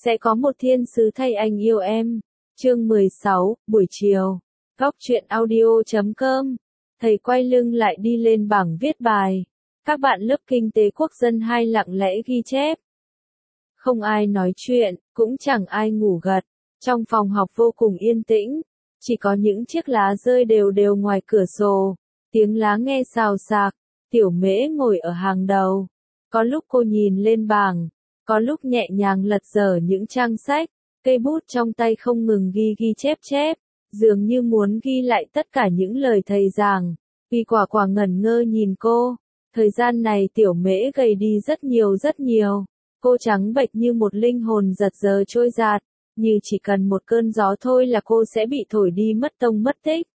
Sẽ có một thiên sứ thay anh yêu em. Chương 16, buổi chiều. Góc truyện audio.com. Thầy quay lưng lại đi lên bảng viết bài. Các bạn lớp kinh tế quốc dân 2 lặng lẽ ghi chép. Không ai nói chuyện, cũng chẳng ai ngủ gật. Trong phòng học vô cùng yên tĩnh. Chỉ có những chiếc lá rơi đều đều ngoài cửa sổ. Tiếng lá nghe xào xạc. Tiểu Mễ ngồi ở hàng đầu. Có lúc cô nhìn lên bảng. Có lúc nhẹ nhàng lật dở những trang sách. Cây bút trong tay không ngừng ghi chép. Dường như muốn ghi lại tất cả những lời thầy giảng. Vì quả ngẩn ngơ nhìn cô. Thời gian này Tiểu Mễ gầy đi rất nhiều. Cô trắng bệch như một linh hồn giật giờ trôi dạt. Như chỉ cần một cơn gió thôi là cô sẽ bị thổi đi mất tông mất tích.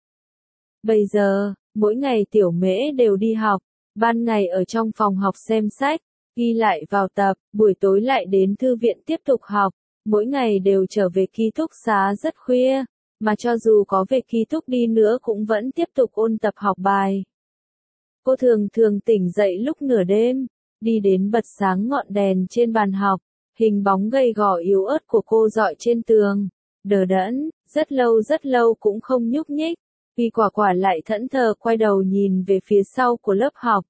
Bây giờ, mỗi ngày Tiểu Mễ đều đi học. Ban ngày ở trong phòng học xem sách, ghi lại vào tập, buổi tối lại đến thư viện tiếp tục học. Mỗi ngày đều trở về ký túc xá rất khuya, mà cho dù có về ký túc đi nữa cũng vẫn tiếp tục ôn tập học bài. Cô thường tỉnh dậy lúc nửa đêm, đi đến bật sáng ngọn đèn trên bàn học, hình bóng gầy gò yếu ớt của cô dọi trên tường, đờ đẫn, rất lâu cũng không nhúc nhích, vì quả lại thẫn thờ quay đầu nhìn về phía sau của lớp học.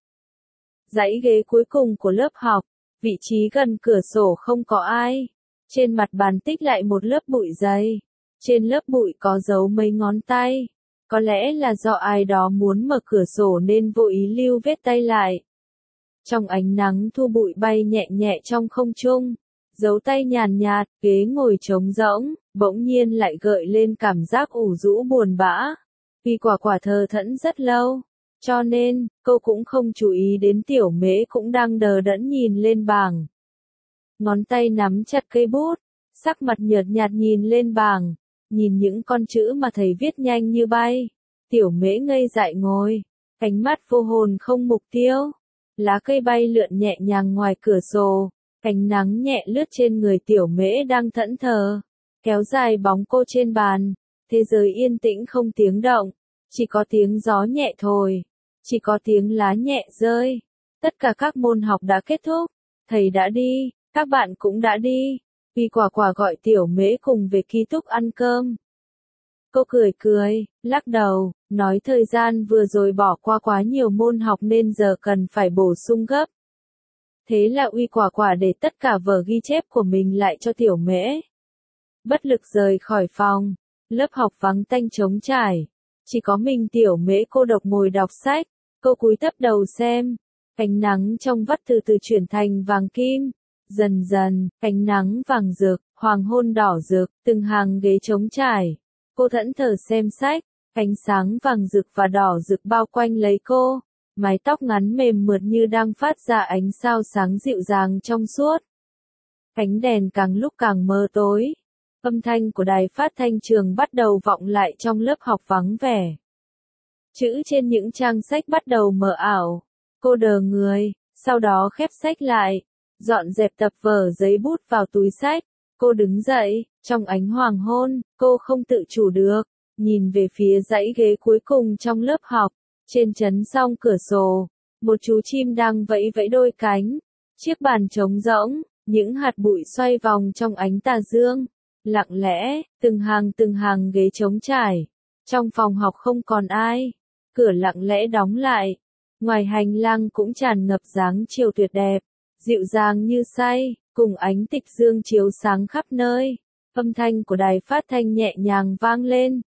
Dãy ghế cuối cùng của lớp học, vị trí gần cửa sổ không có ai. Trên mặt bàn tích lại một lớp bụi dày. Trên lớp bụi có dấu mấy ngón tay. Có lẽ là do ai đó muốn mở cửa sổ nên vô ý lưu vết tay lại. Trong ánh nắng thu bụi bay nhẹ trong không trung. Dấu tay nhàn nhạt, ghế ngồi trống rỗng, bỗng nhiên lại gợi lên cảm giác ủ rũ buồn bã. Vì quả thờ thẫn rất lâu. Cho nên, cô cũng không chú ý đến Tiểu Mễ cũng đang đờ đẫn nhìn lên bảng. Ngón tay nắm chặt cây bút, sắc mặt nhợt nhạt nhìn lên bảng, nhìn những con chữ mà thầy viết nhanh như bay. Tiểu Mễ ngây dại ngồi, ánh mắt vô hồn không mục tiêu. Lá cây bay lượn nhẹ nhàng ngoài cửa sổ, ánh nắng nhẹ lướt trên người Tiểu Mễ đang thẫn thờ, kéo dài bóng cô trên bàn. Thế giới yên tĩnh không tiếng động, chỉ có tiếng gió nhẹ thổi. Chỉ có tiếng lá nhẹ rơi. Tất cả các môn học đã kết thúc. Thầy đã đi, các bạn cũng đã đi. Vì quả gọi Tiểu Mễ cùng về ký túc ăn cơm. Cô cười, lắc đầu, nói thời gian vừa rồi bỏ qua quá nhiều môn học nên giờ cần phải bổ sung gấp. Thế là uy quả để tất cả vở ghi chép của mình lại cho Tiểu Mễ. Bất lực rời khỏi phòng, lớp học vắng tanh trống trải. Chỉ có mình Tiểu Mễ cô độc ngồi đọc sách. Cô cúi thấp đầu xem, ánh nắng trong vắt từ từ chuyển thành vàng kim, dần, ánh nắng vàng rực, hoàng hôn đỏ rực, từng hàng ghế trống trải. Cô thẫn thờ xem sách, ánh sáng vàng rực và đỏ rực bao quanh lấy cô, mái tóc ngắn mềm mượt như đang phát ra ánh sao sáng dịu dàng trong suốt. Ánh đèn càng lúc càng mờ tối, âm thanh của đài phát thanh trường bắt đầu vọng lại trong lớp học vắng vẻ. Chữ trên những trang sách bắt đầu mờ ảo. Cô đờ người, sau đó khép sách lại, dọn dẹp tập vở giấy bút vào túi sách. Cô đứng dậy, trong ánh hoàng hôn, cô không tự chủ được, nhìn về phía dãy ghế cuối cùng trong lớp học. Trên chấn song cửa sổ, một chú chim đang vẫy đôi cánh. Chiếc bàn trống rỗng, những hạt bụi xoay vòng trong ánh tà dương. Lặng lẽ, từng hàng ghế trống trải. Trong phòng học không còn ai. Cửa lặng lẽ đóng lại. Ngoài hành lang cũng tràn ngập dáng chiều tuyệt đẹp, dịu dàng như say, cùng ánh tịch dương chiếu sáng khắp nơi. Âm thanh của đài phát thanh nhẹ nhàng vang lên.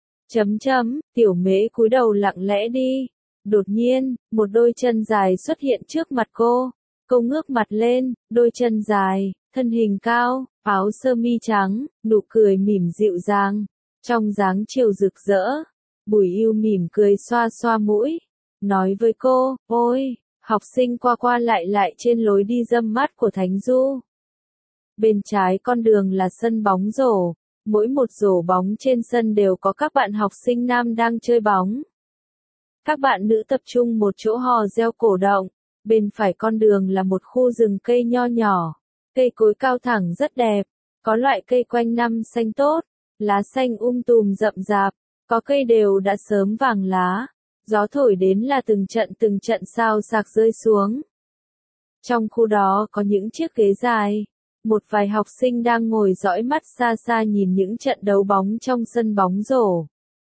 Tiểu Mễ cúi đầu lặng lẽ đi. Đột nhiên, một đôi chân dài xuất hiện trước mặt cô. Cô ngước mặt lên, đôi chân dài, thân hình cao, áo sơ mi trắng, nụ cười mỉm dịu dàng. Trong dáng chiều rực rỡ. Bùi Yêu mỉm cười xoa mũi, nói với cô, ôi, học sinh qua lại trên lối đi râm mát của Thánh Du. Bên trái con đường là sân bóng rổ, mỗi một rổ bóng trên sân đều có các bạn học sinh nam đang chơi bóng. Các bạn nữ tập trung một chỗ hò reo cổ động, bên phải con đường là một khu rừng cây nho nhỏ, cây cối cao thẳng rất đẹp, có loại cây quanh năm xanh tốt, lá xanh tùm rậm rạp. Có cây đều đã sớm vàng lá, gió thổi đến là từng trận sao sạc rơi xuống. Trong khu đó có những chiếc ghế dài, Một vài học sinh đang ngồi dõi mắt xa xa nhìn những trận đấu bóng trong sân bóng rổ.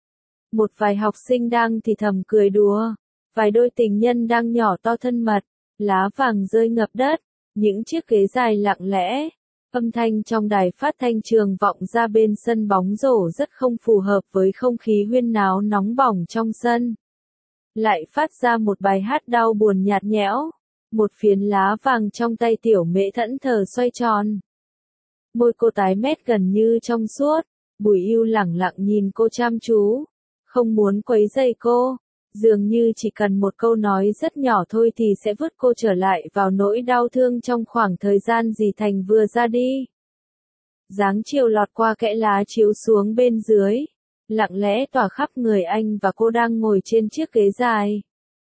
Một vài học sinh đang thì thầm cười đùa. Vài đôi tình nhân đang nhỏ to thân mật. Lá vàng rơi ngập đất. Những chiếc ghế dài lặng lẽ. Âm thanh trong đài phát thanh trường vọng ra bên sân bóng rổ rất không phù hợp với không khí huyên náo nóng bỏng trong sân. Lại phát ra một bài hát đau buồn nhạt nhẽo. Một phiến lá vàng trong tay tiểu mễ thẫn thờ xoay tròn. Môi cô tái mét gần như trong suốt. Bùi Yêu lẳng lặng nhìn cô chăm chú. Không muốn quấy rầy cô. Dường như chỉ cần một câu nói rất nhỏ thôi thì sẽ vứt cô trở lại vào nỗi đau thương trong khoảng thời gian dì Thành vừa ra đi. Dáng chiều lọt qua kẽ lá chiếu xuống bên dưới. Lặng lẽ tỏa khắp người anh và cô đang ngồi trên chiếc ghế dài.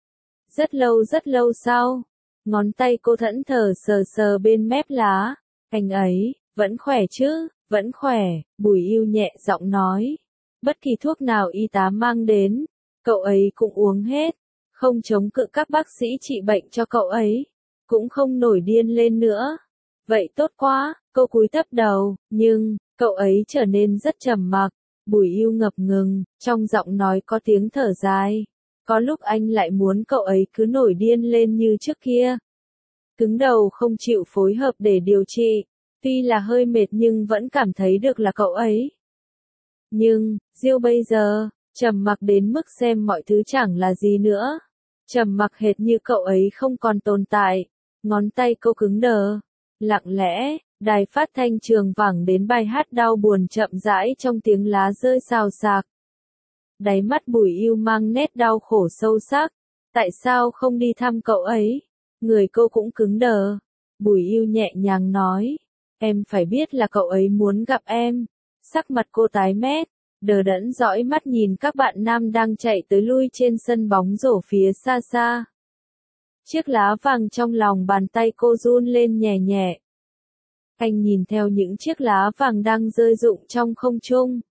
Rất lâu sau. Ngón tay cô thẫn thờ sờ sờ bên mép lá. Anh ấy, vẫn khỏe chứ, vẫn khỏe, Bùi Yêu nhẹ giọng nói. Bất kỳ thuốc nào y tá mang đến, cậu ấy cũng uống hết. Không chống cự các bác sĩ trị bệnh cho cậu ấy. Cũng không nổi điên lên nữa. Vậy tốt quá, cô cúi thấp đầu, nhưng, cậu ấy trở nên rất trầm mặc. Bùi Yêu ngập ngừng, trong giọng nói có tiếng thở dài. Có lúc anh lại muốn cậu ấy cứ nổi điên lên như trước kia. Cứng đầu không chịu phối hợp để điều trị. Tuy là hơi mệt nhưng vẫn cảm thấy được là cậu ấy. Nhưng, Diêu bây giờ, trầm mặc đến mức xem mọi thứ chẳng là gì nữa. Trầm mặc hệt như cậu ấy không còn tồn tại. Ngón tay cô cứng đờ. Lặng lẽ, đài phát thanh trường vẳng đến bài hát đau buồn chậm rãi trong tiếng lá rơi xào xạc. Đáy mắt Bùi Yêu mang nét đau khổ sâu sắc. Tại sao không đi thăm cậu ấy? Người cô cũng cứng đờ. Bùi Yêu nhẹ nhàng nói. Em phải biết là cậu ấy muốn gặp em. Sắc mặt cô tái mét. Đờ đẫn dõi mắt nhìn các bạn nam đang chạy tới lui trên sân bóng rổ phía xa xa. Chiếc lá vàng trong lòng bàn tay cô run lên nhẹ nhẹ. Anh nhìn theo những chiếc lá vàng đang rơi rụng trong không trung.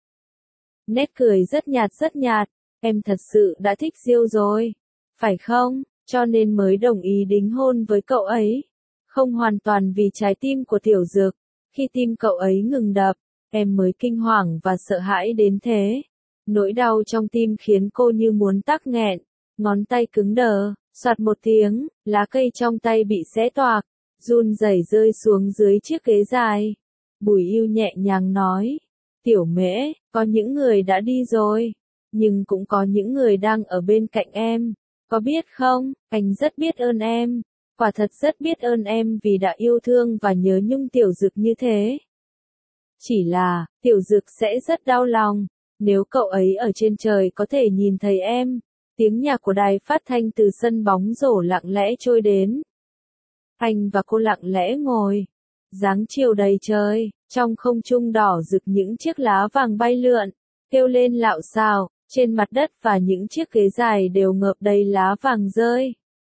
Nét cười rất nhạt, em thật sự đã thích Diêu rồi, phải không, cho nên mới đồng ý đính hôn với cậu ấy. Không hoàn toàn vì trái tim của Tiểu Dược, khi tim cậu ấy ngừng đập, em mới kinh hoàng và sợ hãi đến thế. Nỗi đau trong tim khiến cô như muốn tắc nghẹn, ngón tay cứng đờ, soạt một tiếng, lá cây trong tay bị xé toạc, run rẩy rơi xuống dưới chiếc ghế dài. Bùi Yêu nhẹ nhàng nói, Tiểu Mễ, có những người đã đi rồi, nhưng cũng có những người đang ở bên cạnh em, có biết không, anh rất biết ơn em, quả thật rất biết ơn em vì đã yêu thương và nhớ nhung Tiểu Dực như thế. Chỉ là, Tiểu Dực sẽ rất đau lòng, nếu cậu ấy ở trên trời có thể nhìn thấy em. Tiếng nhạc của đài phát thanh từ sân bóng rổ lặng lẽ trôi đến. Anh và cô lặng lẽ ngồi. Dáng chiều đầy trời, trong không trung đỏ rực những chiếc lá vàng bay lượn, kêu lên lạo xạo, trên mặt đất và những chiếc ghế dài đều ngợp đầy lá vàng rơi.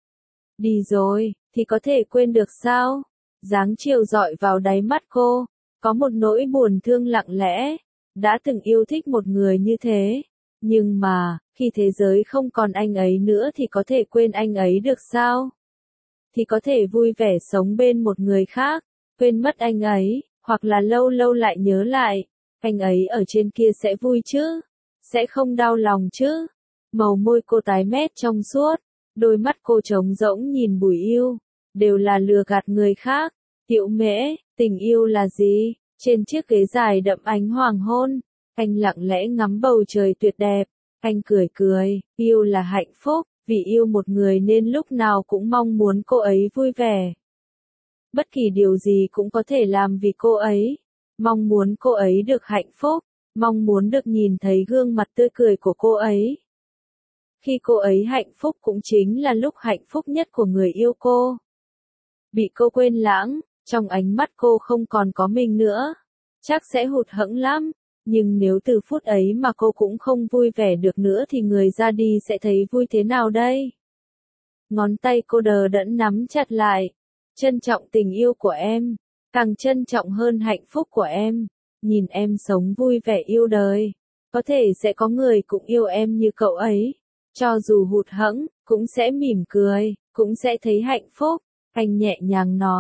Đi rồi, thì có thể quên được sao? Dáng chiều dọi vào đáy mắt cô, có một nỗi buồn thương lặng lẽ, đã từng yêu thích một người như thế. Nhưng mà, khi thế giới không còn anh ấy nữa thì có thể quên anh ấy được sao? Thì có thể vui vẻ sống bên một người khác, quên mất anh ấy, hoặc là lâu lâu lại nhớ lại, anh ấy ở trên kia sẽ vui chứ? Sẽ không đau lòng chứ? Màu môi cô tái mét trong suốt, đôi mắt cô trống rỗng nhìn Bùi Yêu, đều là lừa gạt người khác. Tiểu Mễ, tình yêu là gì? Trên chiếc ghế dài đậm ánh hoàng hôn, anh lặng lẽ ngắm bầu trời tuyệt đẹp, anh cười cười, yêu là hạnh phúc, vì yêu một người nên lúc nào cũng mong muốn cô ấy vui vẻ. Bất kỳ điều gì cũng có thể làm vì cô ấy, mong muốn cô ấy được hạnh phúc, mong muốn được nhìn thấy gương mặt tươi cười của cô ấy. Khi cô ấy hạnh phúc cũng chính là lúc hạnh phúc nhất của người yêu cô. Bị cô quên lãng, trong ánh mắt cô không còn có mình nữa, chắc sẽ hụt hẫng lắm. Nhưng nếu từ phút ấy mà cô cũng không vui vẻ được nữa thì người ra đi sẽ thấy vui thế nào đây? Ngón tay cô đờ đẫn nắm chặt lại. Trân trọng tình yêu của em, càng trân trọng hơn hạnh phúc của em. Nhìn em sống vui vẻ yêu đời. Có thể sẽ có người cũng yêu em như cậu ấy. Cho dù hụt hẫng, cũng sẽ mỉm cười, cũng sẽ thấy hạnh phúc. Anh nhẹ nhàng nói,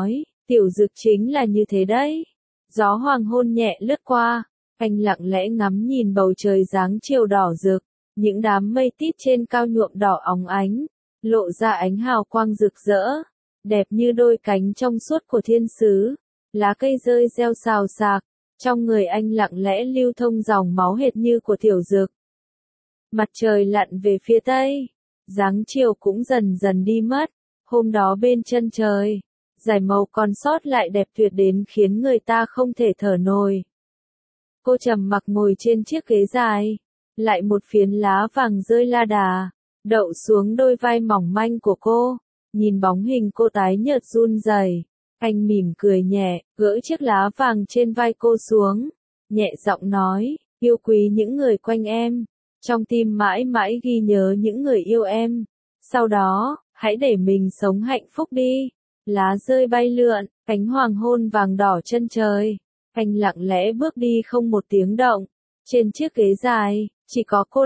Tiểu Dực chính là như thế đấy. Gió hoàng hôn nhẹ lướt qua, anh lặng lẽ ngắm nhìn bầu trời dáng chiều đỏ rực, những đám mây tít trên cao nhuộm đỏ óng ánh, lộ ra ánh hào quang rực rỡ, đẹp như đôi cánh trong suốt của thiên sứ. Lá cây rơi reo xào xạc, trong người anh lặng lẽ lưu thông dòng máu hệt như của Tiểu Dực. Mặt trời lặn về phía tây, dáng chiều cũng dần dần đi mất. Hôm đó bên chân trời, dải màu còn sót lại đẹp tuyệt đến khiến người ta không thể thở nổi. Cô trầm mặc ngồi trên chiếc ghế dài, lại một phiến lá vàng rơi la đà, đậu xuống đôi vai mỏng manh của cô, nhìn bóng hình cô tái nhợt run rẩy. Anh mỉm cười nhẹ, gỡ chiếc lá vàng trên vai cô xuống, nhẹ giọng nói, yêu quý những người quanh em, trong tim mãi mãi ghi nhớ những người yêu em, sau đó, hãy để mình sống hạnh phúc đi. Lá rơi bay lượn, cánh hoàng hôn vàng đỏ chân trời, anh lặng lẽ bước đi không một tiếng động, trên chiếc ghế dài, chỉ có cô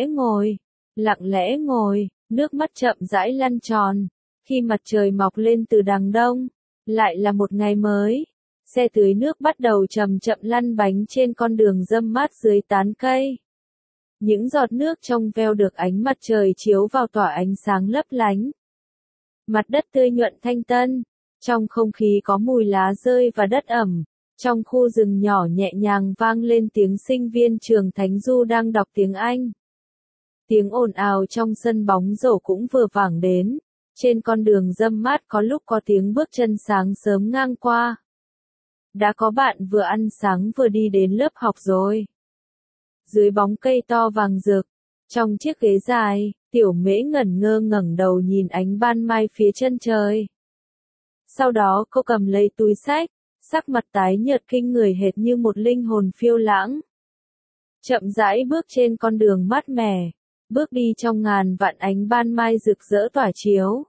lặng lẽ ngồi, nước mắt chậm rãi lăn tròn, khi mặt trời mọc lên từ đằng đông. Lại là một ngày mới, xe tưới nước bắt đầu chậm chậm lăn bánh trên con đường râm mát dưới tán cây. Những giọt nước trong veo được ánh mặt trời chiếu vào tỏa ánh sáng lấp lánh. Mặt đất tươi nhuận thanh tân, trong không khí có mùi lá rơi và đất ẩm, trong khu rừng nhỏ nhẹ nhàng vang lên tiếng sinh viên trường Thánh Du đang đọc tiếng Anh. Tiếng ồn ào trong sân bóng rổ cũng vừa vẳng đến. Trên con đường râm mát có lúc có tiếng bước chân sáng sớm ngang qua. Đã có bạn vừa ăn sáng vừa đi đến lớp học rồi. Dưới bóng cây to vàng rực, trong chiếc ghế dài, Tiểu Mễ ngẩn ngơ ngẩng đầu nhìn ánh ban mai phía chân trời. Sau đó cô cầm lấy túi xách, sắc mặt tái nhợt kinh người hệt như một linh hồn phiêu lãng. Chậm rãi bước trên con đường mát mẻ, bước đi trong ngàn vạn ánh ban mai rực rỡ tỏa chiếu.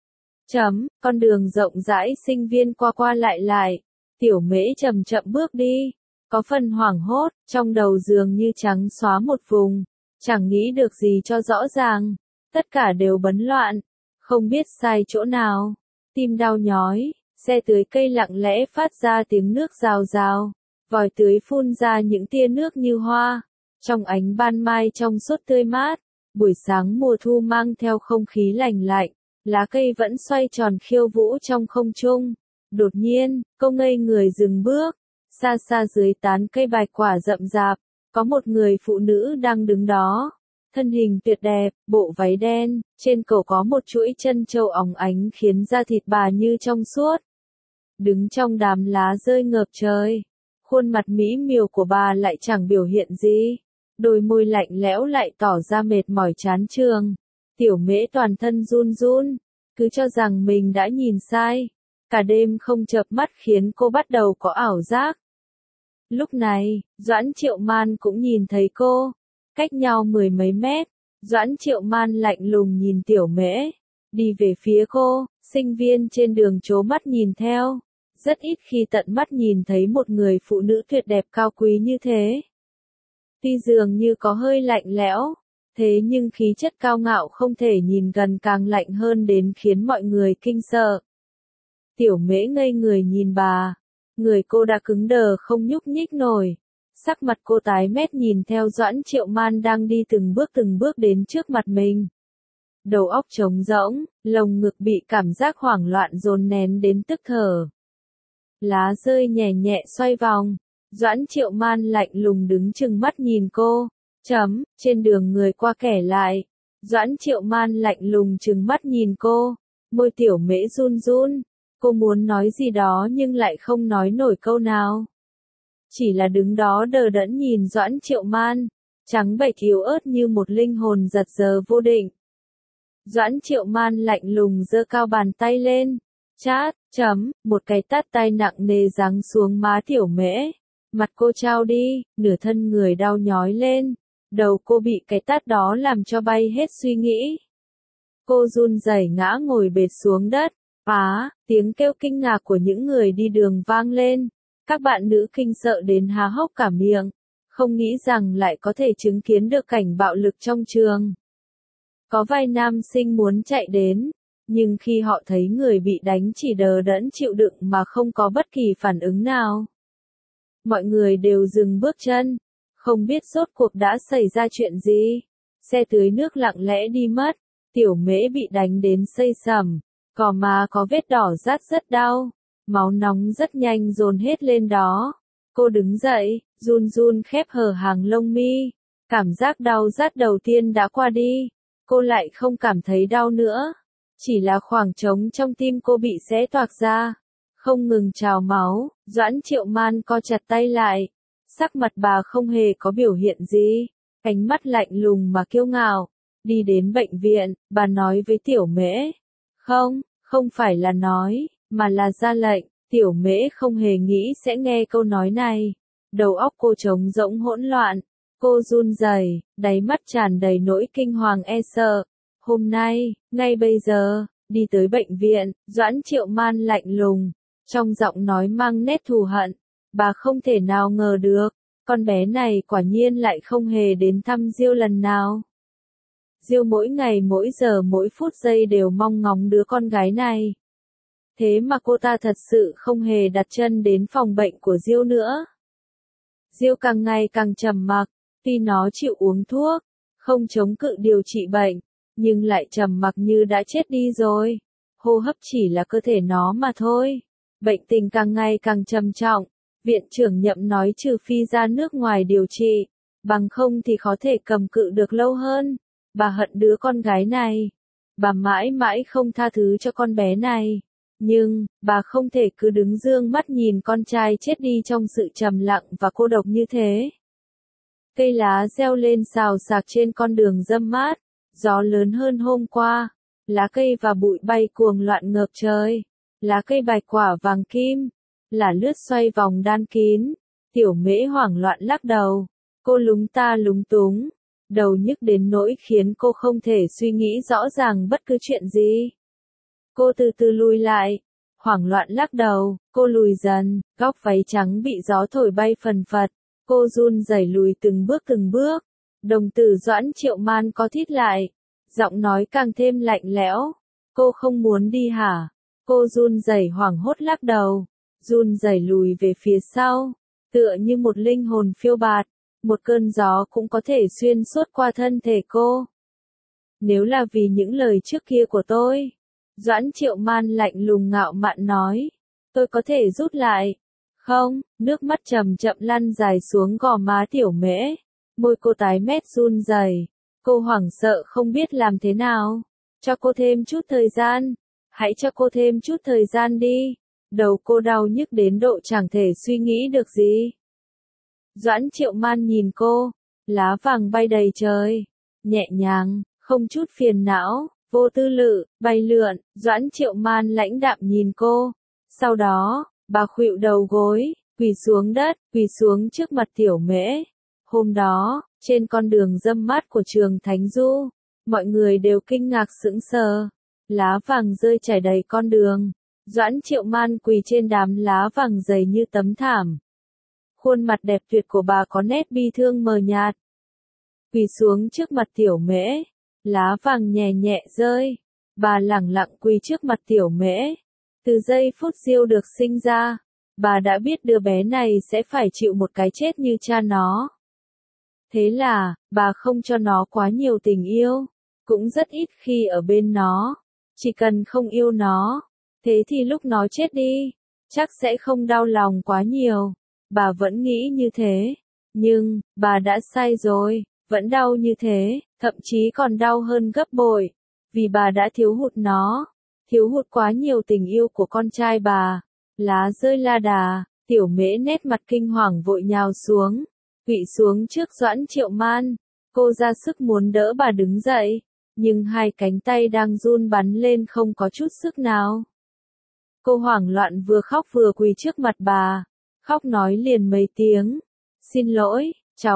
Con đường rộng rãi sinh viên qua qua lại, Tiểu Mễ chậm chậm bước đi, có phần hoảng hốt, trong đầu dường như trắng xóa một vùng, chẳng nghĩ được gì cho rõ ràng, tất cả đều bấn loạn, không biết sai chỗ nào, tim đau nhói, xe tưới cây lặng lẽ phát ra tiếng nước rào rào, vòi tưới phun ra những tia nước như hoa, trong ánh ban mai trong suốt tươi mát, buổi sáng mùa thu mang theo không khí lành lạnh. Lá cây vẫn xoay tròn khiêu vũ trong không trung. Đột nhiên, cô ngây người dừng bước. Xa xa dưới tán cây bạch quả rậm rạp, có một người phụ nữ đang đứng đó. Thân hình tuyệt đẹp, bộ váy đen, trên cổ có một chuỗi chân châu óng ánh khiến da thịt bà như trong suốt. Đứng trong đám lá rơi ngập trời. Khuôn mặt mỹ miều của bà lại chẳng biểu hiện gì. Đôi môi lạnh lẽo lại tỏ ra mệt mỏi chán chường. Tiểu Mễ toàn thân run run, cứ cho rằng mình đã nhìn sai. Cả đêm không chợp mắt khiến cô bắt đầu có ảo giác. Lúc này, Doãn Triệu Man cũng nhìn thấy cô. Cách nhau 10 mấy mét, Doãn Triệu Man lạnh lùng nhìn Tiểu Mễ. Đi về phía cô, sinh viên trên đường trố mắt nhìn theo. Rất ít khi tận mắt nhìn thấy một người phụ nữ tuyệt đẹp cao quý như thế. Tuy dường như có hơi lạnh lẽo. Thế nhưng khí chất cao ngạo không thể nhìn gần càng lạnh hơn đến khiến mọi người kinh sợ. Tiểu Mễ ngây người nhìn bà. Người cô đã cứng đờ không nhúc nhích nổi. Sắc mặt cô tái mét nhìn theo Doãn Triệu Man đang đi từng bước đến trước mặt mình. Đầu óc trống rỗng, lồng ngực bị cảm giác hoảng loạn dồn nén đến tức thở. Lá rơi nhẹ nhẹ xoay vòng. Doãn Triệu Man lạnh lùng đứng chừng mắt nhìn cô. Trên đường người qua kẻ lại. Doãn Triệu Man lạnh lùng trừng mắt nhìn cô. Môi Tiểu Mễ run run. Cô muốn nói gì đó nhưng lại không nói nổi câu nào. Chỉ là đứng đó đờ đẫn nhìn Doãn Triệu Man. Trắng bệch yếu ớt như một linh hồn giật giờ vô định. Doãn Triệu Man lạnh lùng giơ cao bàn tay lên. Chát, một cái tát tay nặng nề giáng xuống má Tiểu Mễ. Mặt cô trao đi, nửa thân người đau nhói lên. Đầu cô bị cái tát đó làm cho bay hết suy nghĩ. Cô run rẩy ngã ngồi bệt xuống đất. Tiếng kêu kinh ngạc của những người đi đường vang lên. Các bạn nữ kinh sợ đến há hốc cả miệng. Không nghĩ rằng lại có thể chứng kiến được cảnh bạo lực trong trường. Có vài nam sinh muốn chạy đến. Nhưng khi họ thấy người bị đánh chỉ đờ đẫn chịu đựng mà không có bất kỳ phản ứng nào. Mọi người đều dừng bước chân, không biết rốt cuộc đã xảy ra chuyện gì. Xe tưới nước lặng lẽ đi mất, Tiểu Mễ bị đánh đến xây sẩm, gò má có vết đỏ rát rất đau, máu nóng rất nhanh dồn hết lên đó. Cô đứng dậy, run run khép hờ hàng lông mi, cảm giác đau rát đầu tiên đã qua đi, cô lại không cảm thấy đau nữa, chỉ là khoảng trống trong tim cô bị xé toạc ra, không ngừng trào máu. Doãn Triệu Man co chặt tay lại, sắc mặt bà không hề có biểu hiện gì, ánh mắt lạnh lùng mà kiêu ngạo. Đi đến bệnh viện, bà nói với Tiểu Mễ. Không phải là nói, mà là ra lệnh. Tiểu Mễ không hề nghĩ sẽ nghe câu nói này. Đầu óc cô trống rỗng hỗn loạn. Cô run rẩy, đáy mắt tràn đầy nỗi kinh hoàng e sợ. Hôm nay, ngay bây giờ, đi tới bệnh viện, Doãn Triệu Man lạnh lùng, trong giọng nói mang nét thù hận. Bà không thể nào ngờ được, con bé này quả nhiên lại không hề đến thăm Diêu lần nào. Diêu mỗi ngày mỗi giờ mỗi phút giây đều mong ngóng đứa con gái này. Thế mà cô ta thật sự không hề đặt chân đến phòng bệnh của Diêu nữa. Diêu càng ngày càng trầm mặc, tuy nó chịu uống thuốc, không chống cự điều trị bệnh, nhưng lại trầm mặc như đã chết đi rồi. Hô hấp chỉ là cơ thể nó mà thôi. Bệnh tình càng ngày càng trầm trọng, viện trưởng Nhậm nói trừ phi ra nước ngoài điều trị, bằng không thì khó thể cầm cự được lâu hơn. Bà hận đứa con gái này. Bà mãi mãi không tha thứ cho con bé này. Nhưng, bà không thể cứ đứng dương mắt nhìn con trai chết đi trong sự trầm lặng và cô độc như thế. Cây lá reo lên xào xạc trên con đường râm mát, gió lớn hơn hôm qua, lá cây và bụi bay cuồng loạn ngập trời, lá cây bạch quả vàng kim, là lướt xoay vòng đan kín. Tiểu Mễ hoảng loạn lắc đầu, cô lúng ta lúng túng, đầu nhức đến nỗi khiến cô không thể suy nghĩ rõ ràng bất cứ chuyện gì. Cô từ từ lùi lại, hoảng loạn lắc đầu, cô lùi dần, góc váy trắng bị gió thổi bay phần phật, cô run rẩy lùi từng bước, đồng tử Doãn Triệu Man co thít lại, giọng nói càng thêm lạnh lẽo, cô không muốn đi hả? Cô run rẩy hoảng hốt lắc đầu, run rẩy lùi về phía sau, tựa như một linh hồn phiêu bạt, một cơn gió cũng có thể xuyên suốt qua thân thể cô. Nếu là vì những lời trước kia của tôi, Doãn Triệu Man lạnh lùng ngạo mạn nói, tôi có thể rút lại. Không, nước mắt chậm chậm lăn dài xuống gò má Tiểu Mễ, môi cô tái mét run rẩy, cô hoảng sợ không biết làm thế nào. Cho cô thêm chút thời gian, hãy cho cô thêm chút thời gian đi. Đầu cô đau nhức đến độ chẳng thể suy nghĩ được gì. Doãn Triệu Man nhìn cô, lá vàng bay đầy trời, nhẹ nhàng, không chút phiền não, vô tư lự, bay lượn. Doãn Triệu Man lãnh đạm nhìn cô, sau đó, bà khuỵu đầu gối, quỳ xuống đất, quỳ xuống trước mặt Tiểu Mễ. Hôm đó, trên con đường râm mát của trường Thánh Du, mọi người đều kinh ngạc sững sờ, lá vàng rơi trải đầy con đường. Doãn Triệu Man quỳ trên đám lá vàng dày như tấm thảm. Khuôn mặt đẹp tuyệt của bà có nét bi thương mờ nhạt. Quỳ xuống trước mặt Tiểu Mễ, lá vàng nhẹ nhẹ rơi. Bà lẳng lặng quỳ trước mặt Tiểu Mễ. Từ giây phút Diêu được sinh ra, bà đã biết đứa bé này sẽ phải chịu một cái chết như cha nó. Thế là, bà không cho nó quá nhiều tình yêu, cũng rất ít khi ở bên nó. Chỉ cần không yêu nó, thế thì lúc nó chết đi, chắc sẽ không đau lòng quá nhiều. Bà vẫn nghĩ như thế, nhưng, bà đã sai rồi, vẫn đau như thế, thậm chí còn đau hơn gấp bội, vì bà đã thiếu hụt nó, thiếu hụt quá nhiều tình yêu của con trai bà. Lá rơi la đà, Tiểu Mễ nét mặt kinh hoàng vội nhào xuống, quỵ xuống trước Doãn Triệu Man, cô ra sức muốn đỡ bà đứng dậy, nhưng hai cánh tay đang run bắn lên không có chút sức nào. Cô hoảng loạn vừa khóc vừa quỳ trước mặt bà, khóc nói liền mấy tiếng, xin lỗi,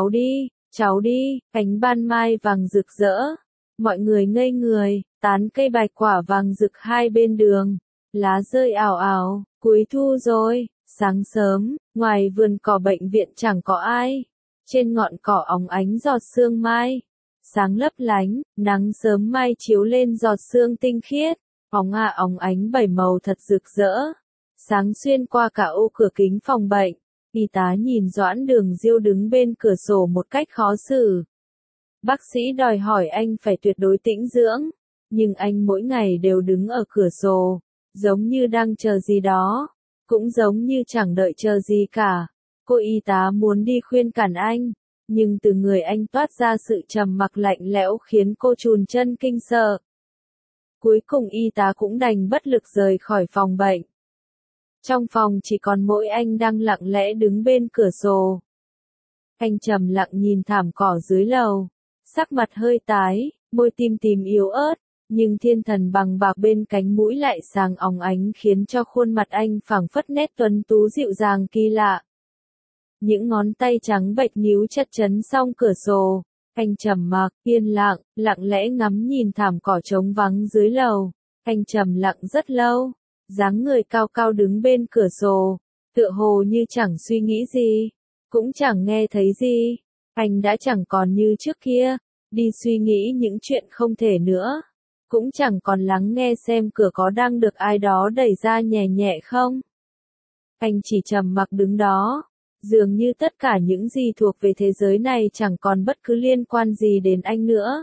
cháu đi, cánh ban mai vàng rực rỡ, mọi người ngây người, tán cây bạch quả vàng rực hai bên đường, lá rơi ảo ảo, cuối thu rồi, sáng sớm, ngoài vườn cỏ bệnh viện chẳng có ai, trên ngọn cỏ óng ánh giọt sương mai, sáng lấp lánh, nắng sớm mai chiếu lên giọt sương tinh khiết, óng ánh bảy màu thật rực rỡ, sáng xuyên qua cả ô cửa kính phòng bệnh. Y tá nhìn Doãn Đường Diêu đứng bên cửa sổ một cách khó xử. Bác sĩ đòi hỏi anh phải tuyệt đối tĩnh dưỡng, nhưng anh mỗi ngày đều đứng ở cửa sổ, giống như đang chờ gì đó, cũng giống như chẳng đợi chờ gì cả. Cô y tá muốn đi khuyên cản anh, nhưng từ người anh toát ra sự trầm mặc lạnh lẽo khiến cô trùn chân kinh sợ. Cuối cùng y tá cũng đành bất lực rời khỏi phòng bệnh. Trong phòng chỉ còn mỗi anh đang lặng lẽ đứng bên cửa sổ. Anh trầm lặng nhìn thảm cỏ dưới lầu, sắc mặt hơi tái, môi tím tím yếu ớt, nhưng thiên thần bằng bạc bên cánh mũi lại sáng óng ánh khiến cho khuôn mặt anh phảng phất nét tuấn tú dịu dàng kỳ lạ. Những ngón tay trắng bệch nhíu chặt chấn song cửa sổ, anh trầm mặc, yên lặng, lặng lẽ ngắm nhìn thảm cỏ trống vắng dưới lầu. Anh trầm lặng rất lâu, dáng người cao cao đứng bên cửa sổ, tựa hồ như chẳng suy nghĩ gì, cũng chẳng nghe thấy gì. Anh đã chẳng còn như trước kia, đi suy nghĩ những chuyện không thể nữa, cũng chẳng còn lắng nghe xem cửa có đang được ai đó đẩy ra nhẹ nhẹ không. Anh chỉ trầm mặc đứng đó, dường như tất cả những gì thuộc về thế giới này chẳng còn bất cứ liên quan gì đến anh nữa.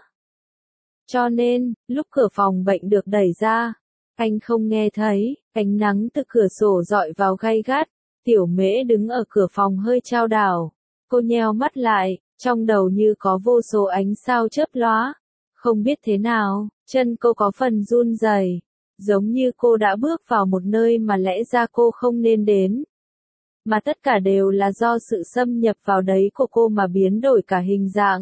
Cho nên, lúc cửa phòng bệnh được đẩy ra, anh không nghe thấy, ánh nắng từ cửa sổ dọi vào gay gắt. Tiểu Mễ đứng ở cửa phòng hơi chao đảo. Cô nheo mắt lại, trong đầu như có vô số ánh sao chớp lóa. Không biết thế nào, chân cô có phần run rẩy, giống như cô đã bước vào một nơi mà lẽ ra cô không nên đến. Mà tất cả đều là do sự xâm nhập vào đấy của cô mà biến đổi cả hình dạng.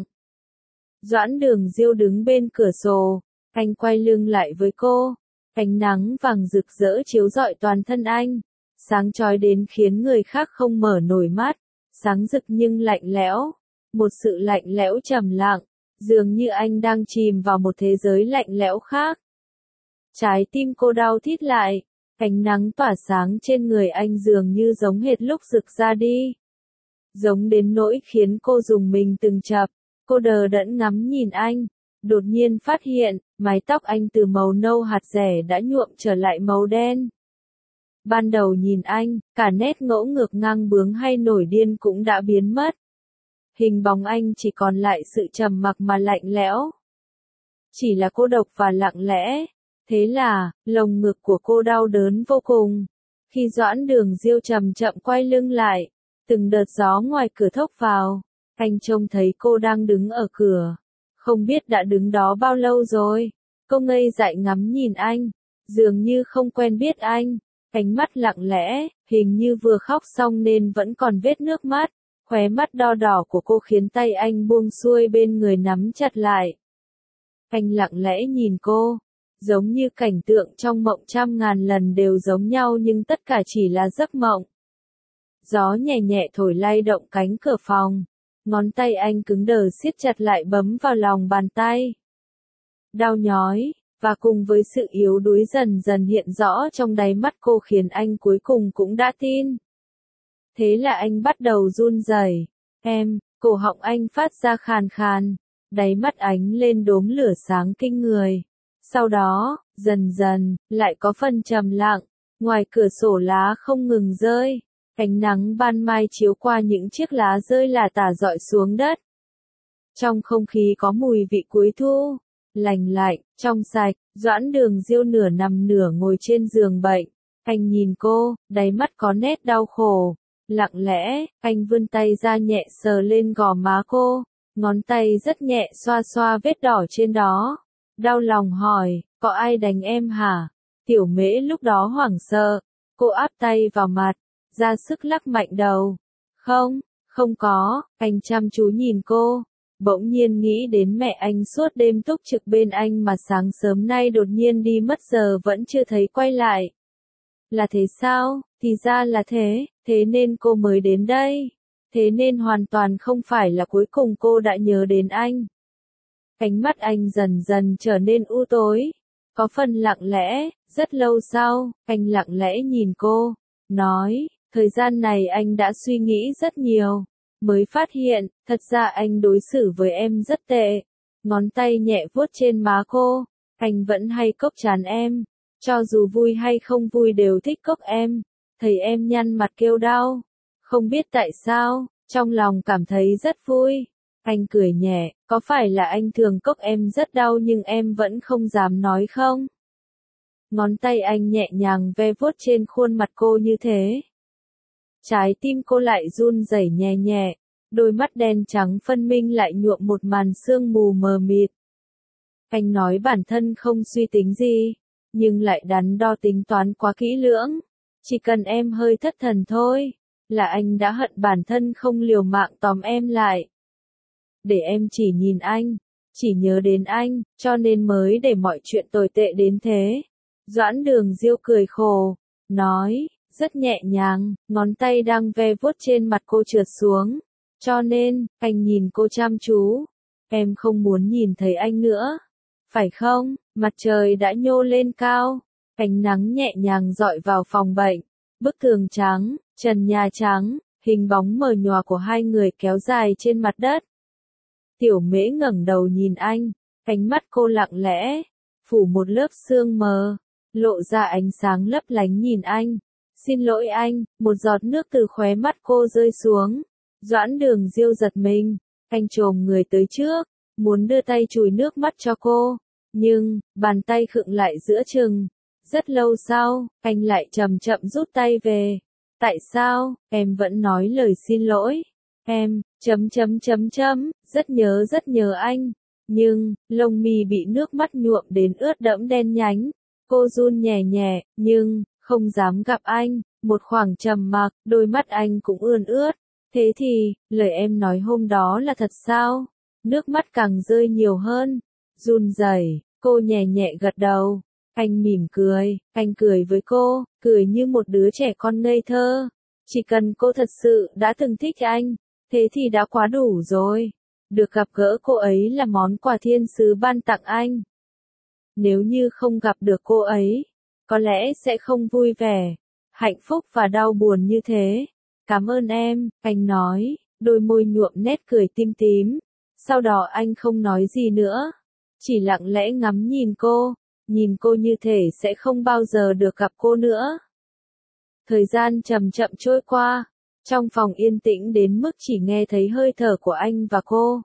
Doãn Đường Diêu đứng bên cửa sổ, anh quay lưng lại với cô. Ánh nắng vàng rực rỡ chiếu rọi toàn thân anh, sáng chói đến khiến người khác không mở nổi mắt, sáng rực nhưng lạnh lẽo, một sự lạnh lẽo trầm lặng, dường như anh đang chìm vào một thế giới lạnh lẽo khác. Trái tim cô đau thít lại, ánh nắng tỏa sáng trên người anh dường như giống hệt lúc rực ra đi. Giống đến nỗi khiến cô rùng mình từng chập, cô đờ đẫn ngắm nhìn anh. Đột nhiên phát hiện, mái tóc anh từ màu nâu hạt rẻ đã nhuộm trở lại màu đen. Ban đầu nhìn anh, cả nét ngỗ ngược ngang bướng hay nổi điên cũng đã biến mất. Hình bóng anh chỉ còn lại sự trầm mặc mà lạnh lẽo. Chỉ là cô độc và lặng lẽ. Thế là, lồng ngực của cô đau đớn vô cùng. Khi Doãn Đường Diêu chậm chậm quay lưng lại, từng đợt gió ngoài cửa thốc vào, anh trông thấy cô đang đứng ở cửa. Không biết đã đứng đó bao lâu rồi. Cô ngây dại ngắm nhìn anh, dường như không quen biết anh. Ánh mắt lặng lẽ, hình như vừa khóc xong nên vẫn còn vết nước mắt. Khóe mắt đo đỏ của cô khiến tay anh buông xuôi bên người nắm chặt lại. Anh lặng lẽ nhìn cô, giống như cảnh tượng trong mộng trăm ngàn lần đều giống nhau nhưng tất cả chỉ là giấc mộng. Gió nhẹ nhẹ thổi lay động cánh cửa phòng. Ngón tay anh cứng đờ siết chặt lại bấm vào lòng bàn tay. Đau nhói, và cùng với sự yếu đuối dần dần hiện rõ trong đáy mắt cô khiến anh cuối cùng cũng đã tin. Thế là anh bắt đầu run rẩy. Em, cổ họng anh phát ra khàn khàn, đáy mắt ánh lên đốm lửa sáng kinh người. Sau đó, dần dần, lại có phần trầm lặng, ngoài cửa sổ lá không ngừng rơi. Ánh nắng ban mai chiếu qua những chiếc lá rơi lả tả rọi xuống đất. Trong không khí có mùi vị cuối thu, lành lạnh, trong sạch. Doãn Đường Diêu nửa nằm nửa ngồi trên giường bệnh. Anh nhìn cô, đáy mắt có nét đau khổ. Lặng lẽ, anh vươn tay ra nhẹ sờ lên gò má cô. Ngón tay rất nhẹ xoa xoa vết đỏ trên đó. Đau lòng hỏi, có ai đánh em hả? Tiểu Mễ lúc đó hoảng sợ. Cô áp tay vào mặt, ra sức lắc mạnh đầu. Không, không có. Anh chăm chú nhìn cô. Bỗng nhiên nghĩ đến mẹ anh suốt đêm túc trực bên anh mà sáng sớm nay đột nhiên đi mất giờ vẫn chưa thấy quay lại. Là thế sao? Thì ra là thế, thế nên cô mới đến đây. Thế nên hoàn toàn không phải là cuối cùng cô đã nhớ đến anh. Ánh mắt anh dần dần trở nên u tối, có phần lặng lẽ. Rất lâu sau, anh lặng lẽ nhìn cô, nói, thời gian này anh đã suy nghĩ rất nhiều. Mới phát hiện, thật ra anh đối xử với em rất tệ. Ngón tay nhẹ vuốt trên má cô, anh vẫn hay cốc trán em. Cho dù vui hay không vui đều thích cốc em. Thấy em nhăn mặt kêu đau. Không biết tại sao, trong lòng cảm thấy rất vui. Anh cười nhẹ, có phải là anh thường cốc em rất đau nhưng em vẫn không dám nói không? Ngón tay anh nhẹ nhàng ve vuốt trên khuôn mặt cô như thế. Trái tim cô lại run rẩy nhẹ nhẹ, đôi mắt đen trắng phân minh lại nhuộm một màn sương mù mờ mịt. Anh nói bản thân không suy tính gì, nhưng lại đắn đo tính toán quá kỹ lưỡng. Chỉ cần em hơi thất thần thôi, là anh đã hận bản thân không liều mạng tóm em lại. Để em chỉ nhìn anh, chỉ nhớ đến anh, cho nên mới để mọi chuyện tồi tệ đến thế. Doãn Đường Diêu cười khổ, nói, rất nhẹ nhàng, ngón tay đang ve vuốt trên mặt cô trượt xuống. Cho nên, anh nhìn cô chăm chú. Em không muốn nhìn thấy anh nữa. Phải không? Mặt trời đã nhô lên cao. Ánh nắng nhẹ nhàng dọi vào phòng bệnh. Bức tường trắng, trần nhà trắng, hình bóng mờ nhòa của hai người kéo dài trên mặt đất. Tiểu Mễ ngẩng đầu nhìn anh, ánh mắt cô lặng lẽ, phủ một lớp sương mờ, lộ ra ánh sáng lấp lánh nhìn anh. Xin lỗi anh, một giọt nước từ khóe mắt cô rơi xuống. Doãn Đường Diêu giật mình, anh chồm người tới trước, muốn đưa tay chùi nước mắt cho cô, nhưng, bàn tay khựng lại giữa chừng. Rất lâu sau, anh lại chậm chậm rút tay về. Tại sao, em vẫn nói lời xin lỗi? Em, rất nhớ anh. Nhưng, lông mi bị nước mắt nhuộm đến ướt đẫm đen nhánh. Cô run nhẹ nhẹ, nhưng, không dám gặp anh. Một khoảng trầm mặc, đôi mắt anh cũng ươn ướt. Thế thì, lời em nói hôm đó là thật sao? Nước mắt càng rơi nhiều hơn. Run rẩy, cô nhẹ nhẹ gật đầu. Anh mỉm cười, anh cười với cô, cười như một đứa trẻ con ngây thơ. Chỉ cần cô thật sự đã từng thích anh, thế thì đã quá đủ rồi. Được gặp gỡ cô ấy là món quà thiên sứ ban tặng anh. Nếu như không gặp được cô ấy, có lẽ sẽ không vui vẻ, hạnh phúc và đau buồn như thế. Cảm ơn em, anh nói, đôi môi nhuộm nét cười tim tím. Sau đó anh không nói gì nữa, chỉ lặng lẽ ngắm nhìn cô như thể sẽ không bao giờ được gặp cô nữa. Thời gian chậm chậm trôi qua, trong phòng yên tĩnh đến mức chỉ nghe thấy hơi thở của anh và cô.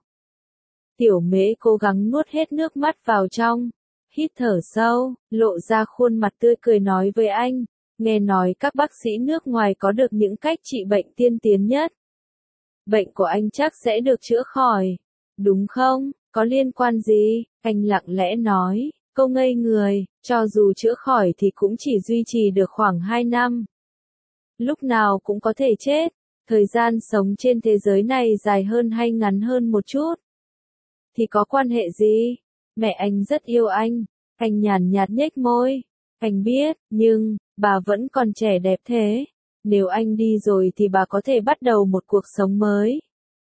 Tiểu Mễ cố gắng nuốt hết nước mắt vào trong, hít thở sâu, lộ ra khuôn mặt tươi cười nói với anh, nghe nói các bác sĩ nước ngoài có được những cách trị bệnh tiên tiến nhất. Bệnh của anh chắc sẽ được chữa khỏi, đúng không? Có liên quan gì? Anh lặng lẽ nói, cô ngây người, cho dù chữa khỏi thì cũng chỉ duy trì được khoảng 2 năm. Lúc nào cũng có thể chết, thời gian sống trên thế giới này dài hơn hay ngắn hơn một chút. Thì có quan hệ gì? Mẹ anh rất yêu anh nhàn nhạt nhếch môi. Anh biết, nhưng, bà vẫn còn trẻ đẹp thế. Nếu anh đi rồi thì bà có thể bắt đầu một cuộc sống mới.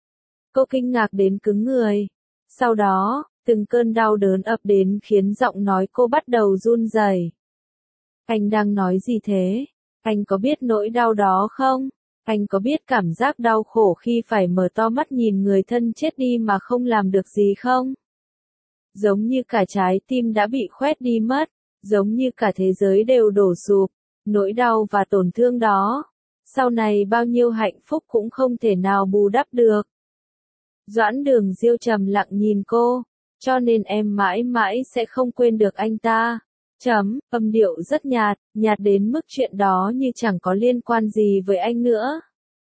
Cô kinh ngạc đến cứng người. Sau đó, từng cơn đau đớn ập đến khiến giọng nói cô bắt đầu run rẩy. Anh đang nói gì thế? Anh có biết nỗi đau đó không? Anh có biết cảm giác đau khổ khi phải mở to mắt nhìn người thân chết đi mà không làm được gì không? Giống như cả trái tim đã bị khoét đi mất, giống như cả thế giới đều đổ sụp, nỗi đau và tổn thương đó. Sau này bao nhiêu hạnh phúc cũng không thể nào bù đắp được. Doãn Đường Diêu trầm lặng nhìn cô, cho nên em mãi mãi sẽ không quên được anh ta. Âm điệu rất nhạt đến mức chuyện đó như chẳng có liên quan gì với anh nữa.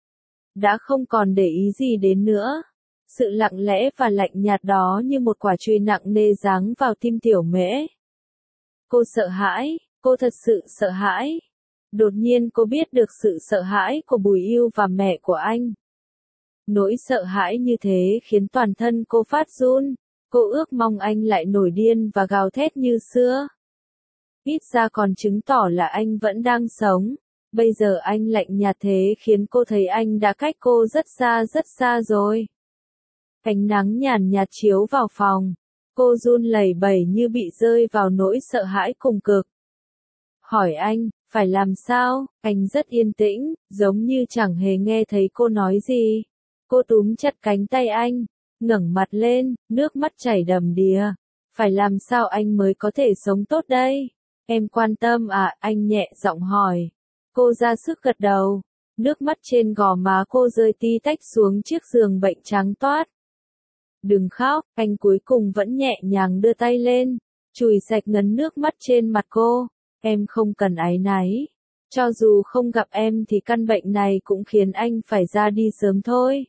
Đã không còn để ý gì đến nữa. Sự lặng lẽ và lạnh nhạt đó như một quả chùy nặng nề giáng vào tim Tiểu Mễ. Cô sợ hãi, cô thật sự sợ hãi. Đột nhiên cô biết được sự sợ hãi của Bùi Yêu và mẹ của anh. Nỗi sợ hãi như thế khiến toàn thân cô phát run. Cô ước mong anh lại nổi điên và gào thét như xưa. Ít ra còn chứng tỏ là anh vẫn đang sống. Bây giờ anh lạnh nhạt thế khiến cô thấy anh đã cách cô rất xa rồi. Ánh nắng nhàn nhạt chiếu vào phòng. Cô run lẩy bẩy như bị rơi vào nỗi sợ hãi cùng cực. Hỏi anh, phải làm sao? Anh rất yên tĩnh, giống như chẳng hề nghe thấy cô nói gì. Cô túm chặt cánh tay anh, ngẩng mặt lên, nước mắt chảy đầm đìa. Phải làm sao anh mới có thể sống tốt đây? Em quan tâm à, anh nhẹ giọng hỏi. Cô ra sức gật đầu. Nước mắt trên gò má cô rơi tí tách xuống chiếc giường bệnh trắng toát. Đừng khóc, anh cuối cùng vẫn nhẹ nhàng đưa tay lên, chùi sạch ngấn nước mắt trên mặt cô. Em không cần áy náy. Cho dù không gặp em thì căn bệnh này cũng khiến anh phải ra đi sớm thôi.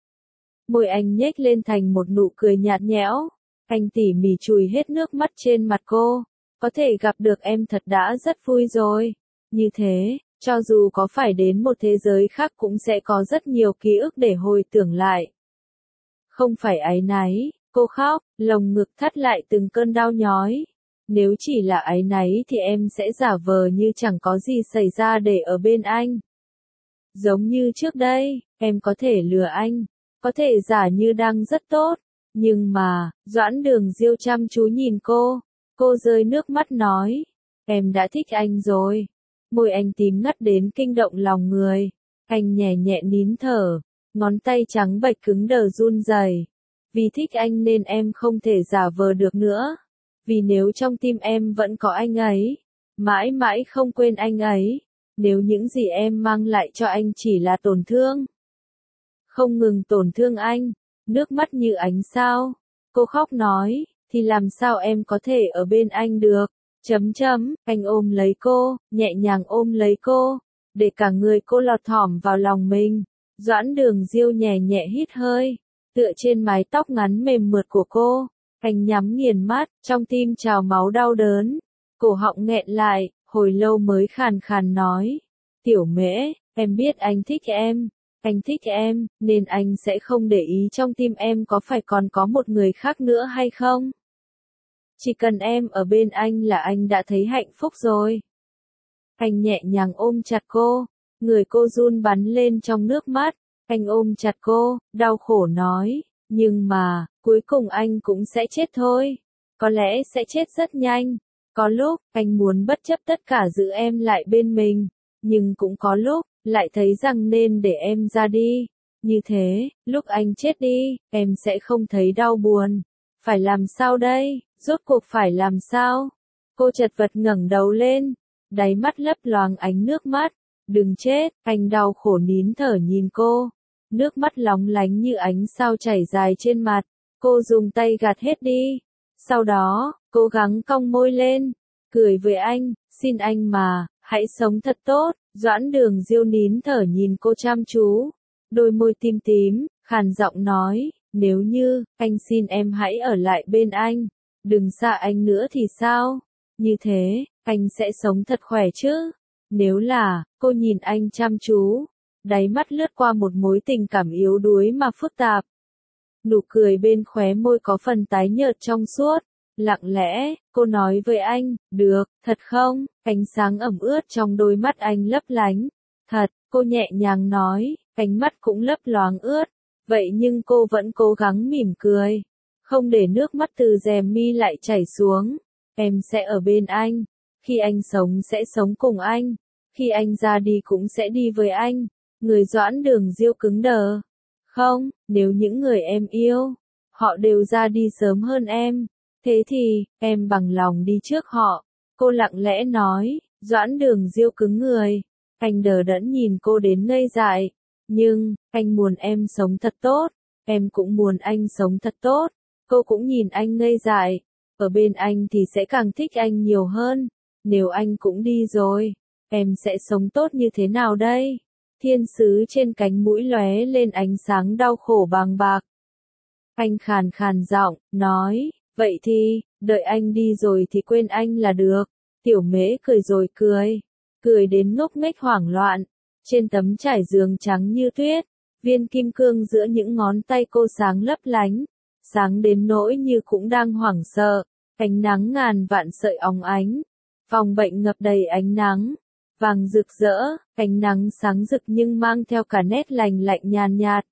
Môi anh nhếch lên thành một nụ cười nhạt nhẽo. Anh tỉ mỉ chùi hết nước mắt trên mặt cô. Có thể gặp được em thật đã rất vui rồi. Như thế, cho dù có phải đến một thế giới khác cũng sẽ có rất nhiều ký ức để hồi tưởng lại. Không phải áy náy, cô khóc, lồng ngực thắt lại từng cơn đau nhói. Nếu chỉ là áy náy thì em sẽ giả vờ như chẳng có gì xảy ra để ở bên anh. Giống như trước đây, em có thể lừa anh, có thể giả như đang rất tốt. Nhưng mà, Doãn Đường Diêu chăm chú nhìn cô rơi nước mắt nói, em đã thích anh rồi. Môi anh tím ngắt đến kinh động lòng người. Anh nhẹ nhẹ nín thở, ngón tay trắng bệch cứng đờ run rẩy. Vì thích anh nên em không thể giả vờ được nữa. Vì nếu trong tim em vẫn có anh ấy, mãi mãi không quên anh ấy. Nếu những gì em mang lại cho anh chỉ là tổn thương, không ngừng tổn thương anh, nước mắt như ánh sao. Cô khóc nói, thì làm sao em có thể ở bên anh được? Anh ôm lấy cô, nhẹ nhàng ôm lấy cô, để cả người cô lọt thỏm vào lòng mình. Doãn Đường Diêu nhẹ nhẹ hít hơi, tựa trên mái tóc ngắn mềm mượt của cô. Anh nhắm nghiền mắt, trong tim trào máu đau đớn. Cổ họng nghẹn lại, hồi lâu mới khàn khàn nói. Tiểu Mễ, em biết anh thích em. Anh thích em, nên anh sẽ không để ý trong tim em có phải còn có một người khác nữa hay không. Chỉ cần em ở bên anh là anh đã thấy hạnh phúc rồi. Anh nhẹ nhàng ôm chặt cô, người cô run bắn lên trong nước mắt. Anh ôm chặt cô, đau khổ nói, nhưng mà, cuối cùng anh cũng sẽ chết thôi. Có lẽ sẽ chết rất nhanh. Có lúc, anh muốn bất chấp tất cả giữ em lại bên mình. Nhưng cũng có lúc, lại thấy rằng nên để em ra đi. Như thế, lúc anh chết đi, em sẽ không thấy đau buồn. Phải làm sao đây? Rốt cuộc phải làm sao? Cô chật vật ngẩng đầu lên, đáy mắt lấp loáng ánh nước mắt. Đừng chết, anh đau khổ nín thở nhìn cô. Nước mắt lóng lánh như ánh sao chảy dài trên mặt. Cô dùng tay gạt hết đi. Sau đó, cố gắng cong môi lên, cười với anh, xin anh mà, hãy sống thật tốt. Doãn Đường Diêu nín thở nhìn cô chăm chú. Đôi môi tím tím, khàn giọng nói, nếu như, anh xin em hãy ở lại bên anh. Đừng xa anh nữa thì sao? Như thế, anh sẽ sống thật khỏe chứ? Nếu là, cô nhìn anh chăm chú, đáy mắt lướt qua một mối tình cảm yếu đuối mà phức tạp. Nụ cười bên khóe môi có phần tái nhợt trong suốt. Lặng lẽ, cô nói với anh, được, thật không? Ánh sáng ẩm ướt trong đôi mắt anh lấp lánh. Thật, cô nhẹ nhàng nói, ánh mắt cũng lấp loáng ướt. Vậy nhưng cô vẫn cố gắng mỉm cười. Không để nước mắt từ rèm mi lại chảy xuống. Em sẽ ở bên anh. Khi anh sống sẽ sống cùng anh. Khi anh ra đi cũng sẽ đi với anh. Người Doãn Đường Diêu cứng đờ. Không, nếu những người em yêu, họ đều ra đi sớm hơn em. Thế thì, em bằng lòng đi trước họ. Cô lặng lẽ nói, Doãn Đường Diêu cứng người. Anh đờ đẫn nhìn cô đến ngây dại. Nhưng, anh muốn em sống thật tốt. Em cũng muốn anh sống thật tốt. Cô cũng nhìn anh ngây dại. Ở bên anh thì sẽ càng thích anh nhiều hơn. Nếu anh cũng đi rồi, em sẽ sống tốt như thế nào đây? Thiên sứ trên cánh mũi lóe lên ánh sáng đau khổ bàng bạc. Anh khàn khàn giọng, nói, vậy thì, đợi anh đi rồi thì quên anh là được. Tiểu Mễ cười rồi cười. Cười đến ngốc nghếch hoảng loạn. Trên tấm trải giường trắng như tuyết, viên kim cương giữa những ngón tay cô sáng lấp lánh. Sáng đến nỗi như cũng đang hoảng sợ. Ánh nắng ngàn vạn sợi óng ánh. Phòng bệnh ngập đầy ánh nắng. Vàng rực rỡ, ánh nắng sáng rực nhưng mang theo cả nét lành lạnh nhàn nhạt.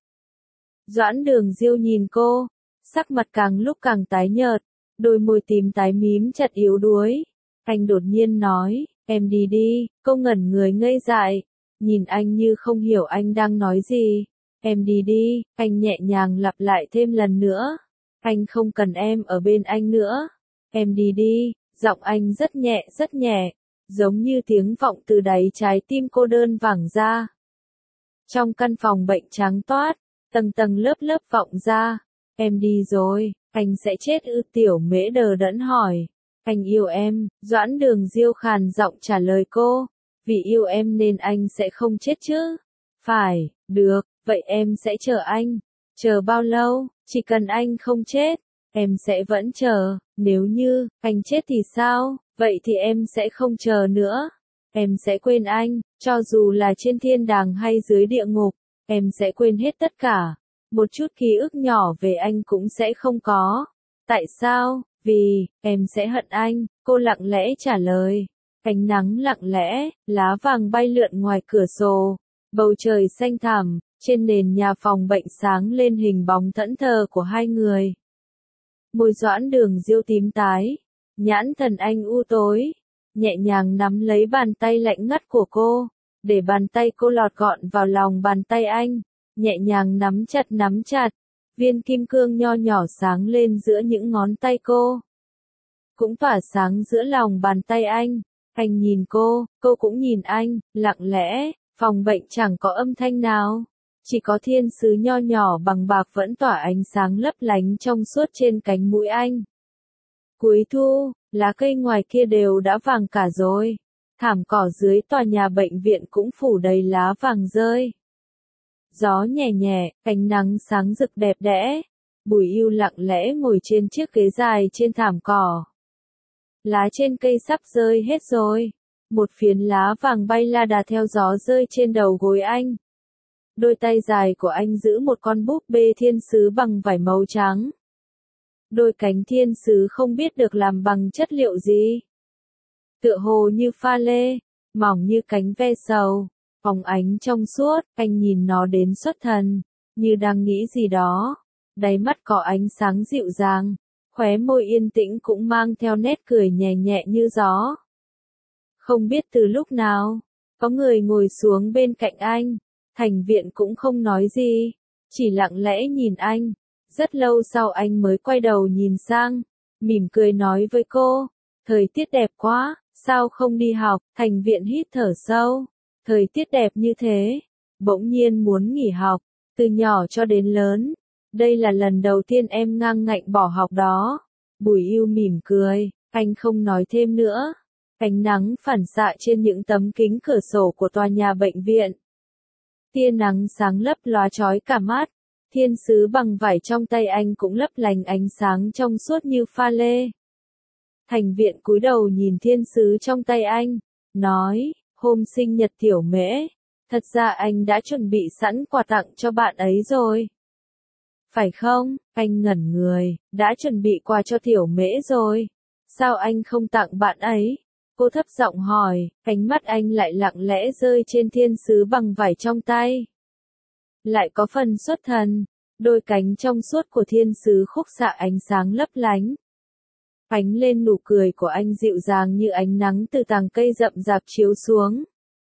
Doãn Đường Diêu nhìn cô, sắc mặt càng lúc càng tái nhợt, đôi môi tím tái mím chặt yếu đuối. Anh đột nhiên nói, em đi đi. Cô ngẩn người ngây dại, nhìn anh như không hiểu anh đang nói gì. Em đi đi, anh nhẹ nhàng lặp lại thêm lần nữa. Anh không cần em ở bên anh nữa. Em đi đi, Giọng anh rất nhẹ, giống như tiếng vọng từ đáy trái tim cô đơn vẳng ra. Trong căn phòng bệnh trắng toát, tầng tầng lớp lớp vọng ra. Em đi rồi, anh sẽ chết ư? Tiểu Mễ đờ đẫn hỏi. Anh yêu em, Doãn Đường Diêu khàn giọng trả lời cô. Vì yêu em nên anh sẽ không chết chứ? Phải, được, vậy em sẽ chờ anh. Chờ bao lâu? Chỉ cần anh không chết, em sẽ vẫn chờ. Nếu như anh chết thì sao? Vậy thì em sẽ không chờ nữa. Em sẽ quên anh, cho dù là trên thiên đàng hay dưới địa ngục, em sẽ quên hết tất cả. Một chút ký ức nhỏ về anh cũng sẽ không có. Tại sao? Vì, em sẽ hận anh, cô lặng lẽ trả lời. Ánh nắng lặng lẽ, lá vàng bay lượn ngoài cửa sổ. Bầu trời xanh thẳm, trên nền nhà phòng bệnh sáng lên hình bóng thẫn thờ của hai người. Môi Doãn Đường Diêu tím tái, nhãn thần anh u tối, nhẹ nhàng nắm lấy bàn tay lạnh ngắt của cô, để bàn tay cô lọt gọn vào lòng bàn tay anh, nhẹ nhàng nắm chặt, viên kim cương nho nhỏ sáng lên giữa những ngón tay cô. Cũng tỏa sáng giữa lòng bàn tay anh nhìn cô cũng nhìn anh, lặng lẽ, phòng bệnh chẳng có âm thanh nào. Chỉ có thiên sứ nho nhỏ bằng bạc vẫn tỏa ánh sáng lấp lánh trong suốt trên cánh mũi anh. Cuối thu, lá cây ngoài kia đều đã vàng cả rồi. Thảm cỏ dưới tòa nhà bệnh viện cũng phủ đầy lá vàng rơi. Gió nhẹ nhẹ, ánh nắng sáng rực đẹp đẽ. Bùi Yêu lặng lẽ ngồi trên chiếc ghế dài trên thảm cỏ. Lá trên cây sắp rơi hết rồi. Một phiến lá vàng bay la đà theo gió rơi trên đầu gối anh. Đôi tay dài của anh giữ một con búp bê thiên sứ bằng vải màu trắng. Đôi cánh thiên sứ không biết được làm bằng chất liệu gì. Tựa hồ như pha lê, mỏng như cánh ve sầu, phóng ánh trong suốt, anh nhìn nó đến xuất thần, như đang nghĩ gì đó. Đáy mắt có ánh sáng dịu dàng, khóe môi yên tĩnh cũng mang theo nét cười nhẹ nhẹ như gió. Không biết từ lúc nào, có người ngồi xuống bên cạnh anh. Thành Viện cũng không nói gì, chỉ lặng lẽ nhìn anh. Rất lâu sau anh mới quay đầu nhìn sang, mỉm cười nói với cô, thời tiết đẹp quá, sao không đi học? Thành Viện hít thở sâu, thời tiết đẹp như thế, bỗng nhiên muốn nghỉ học, từ nhỏ cho đến lớn. Đây là lần đầu tiên em ngang ngạnh bỏ học đó. Bùi Yêu mỉm cười, anh không nói thêm nữa. Ánh nắng phản xạ trên những tấm kính cửa sổ của tòa nhà bệnh viện. Tia nắng sáng lấp lóa chói cả mắt. Thiên sứ bằng vải trong tay anh cũng lấp lánh ánh sáng trong suốt như pha lê. Thành Viện cúi đầu nhìn thiên sứ trong tay anh, nói, hôm sinh nhật Tiểu Mễ, thật ra anh đã chuẩn bị sẵn quà tặng cho bạn ấy rồi. Phải không? Anh ngẩn người, đã chuẩn bị quà cho Tiểu Mễ rồi. Sao anh không tặng bạn ấy? Cô thấp giọng hỏi, ánh mắt anh lại lặng lẽ rơi trên thiên sứ bằng vải trong tay. Lại có phần xuất thần, đôi cánh trong suốt của thiên sứ khúc xạ ánh sáng lấp lánh. Ánh lên nụ cười của anh dịu dàng như ánh nắng từ tàng cây rậm rạp chiếu xuống.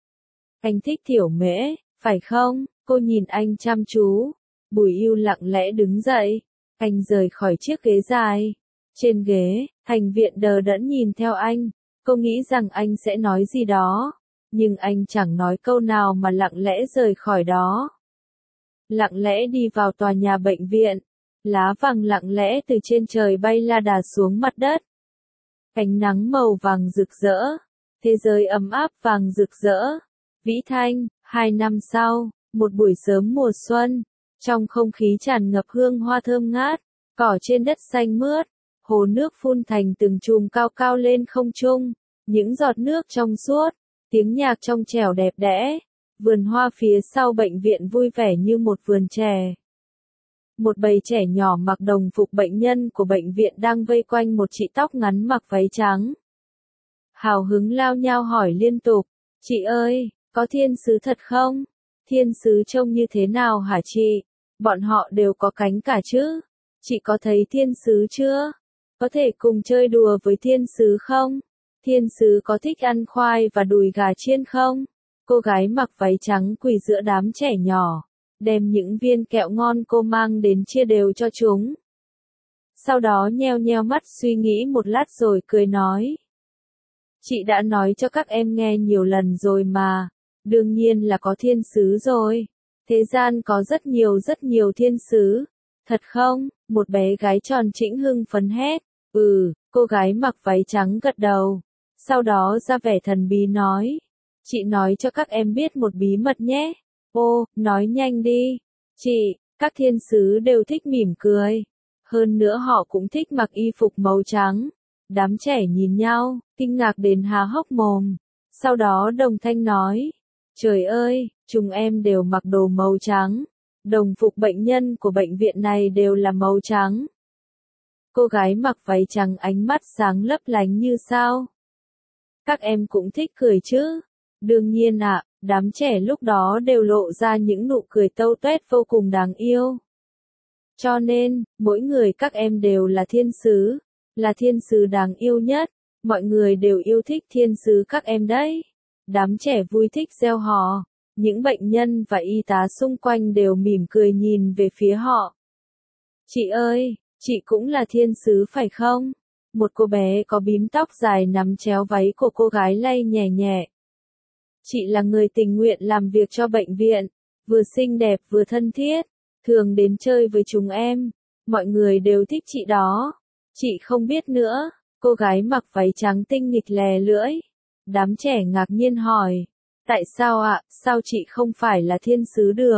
Anh thích Tiểu Mễ, phải không? Cô nhìn anh chăm chú. Bùi Yêu lặng lẽ đứng dậy. Anh rời khỏi chiếc ghế dài. Trên ghế, Thành Viện đờ đẫn nhìn theo anh. Cô nghĩ rằng anh sẽ nói gì đó. Nhưng anh chẳng nói câu nào mà lặng lẽ rời khỏi đó. Lặng lẽ đi vào tòa nhà bệnh viện. Lá vàng lặng lẽ từ trên trời bay la đà xuống mặt đất. Ánh nắng màu vàng rực rỡ. Thế giới ấm áp vàng rực rỡ. Vĩ Thanh, 2 năm sau, một buổi sớm mùa xuân. Trong không khí tràn ngập hương hoa thơm ngát. Cỏ trên đất xanh mướt. Hồ nước phun thành từng chùm cao cao lên không trung. Những giọt nước trong suốt. Tiếng nhạc trong trẻo đẹp đẽ. Vườn hoa phía sau bệnh viện vui vẻ như một vườn trẻ. Một bầy trẻ nhỏ mặc đồng phục bệnh nhân của bệnh viện đang vây quanh một chị tóc ngắn mặc váy trắng. Hào hứng lao nhao hỏi liên tục, chị ơi, có thiên sứ thật không? Thiên sứ trông như thế nào hả chị? Bọn họ đều có cánh cả chứ? Chị có thấy thiên sứ chưa? Có thể cùng chơi đùa với thiên sứ không? Thiên sứ có thích ăn khoai và đùi gà chiên không? Cô gái mặc váy trắng quỳ giữa đám trẻ nhỏ, đem những viên kẹo ngon cô mang đến chia đều cho chúng. Sau đó nheo nheo mắt suy nghĩ một lát rồi cười nói, Chị đã nói cho các em nghe nhiều lần rồi mà. Đương nhiên là có thiên sứ rồi. Thế gian có rất nhiều thiên sứ. Thật không? Một bé gái tròn trĩnh hưng phấn hét. Cô gái mặc váy trắng gật đầu. Sau đó ra vẻ thần bí nói. Chị nói cho các em biết một bí mật nhé. Ô, nói nhanh đi. Chị, các thiên sứ đều thích mỉm cười. Hơn nữa họ cũng thích mặc y phục màu trắng. Đám trẻ nhìn nhau, kinh ngạc đến há hốc mồm. Sau đó đồng thanh nói. Trời ơi, chúng em đều mặc đồ màu trắng. Đồng phục bệnh nhân của bệnh viện này đều là màu trắng. Cô gái mặc váy trắng ánh mắt sáng lấp lánh như sao. Các em cũng thích cười chứ? Đương nhiên ạ, đám trẻ lúc đó đều lộ ra những nụ cười tâu tuét vô cùng đáng yêu. Cho nên, mỗi người các em đều là thiên sứ đáng yêu nhất. Mọi người đều yêu thích thiên sứ các em đấy. Đám trẻ vui thích reo hò. Những bệnh nhân và y tá xung quanh đều mỉm cười nhìn về phía họ. Chị ơi, chị cũng là thiên sứ phải không? Một cô bé có bím tóc dài nắm chéo váy của cô gái lay nhẹ nhẹ. Chị là người tình nguyện làm việc cho bệnh viện, vừa xinh đẹp vừa thân thiết, thường đến chơi với chúng em. Mọi người đều thích chị đó. Chị không biết nữa. Cô gái mặc váy trắng tinh nghịch lè lưỡi. Đám trẻ ngạc nhiên hỏi. Tại sao ạ, sao chị không phải là thiên sứ được?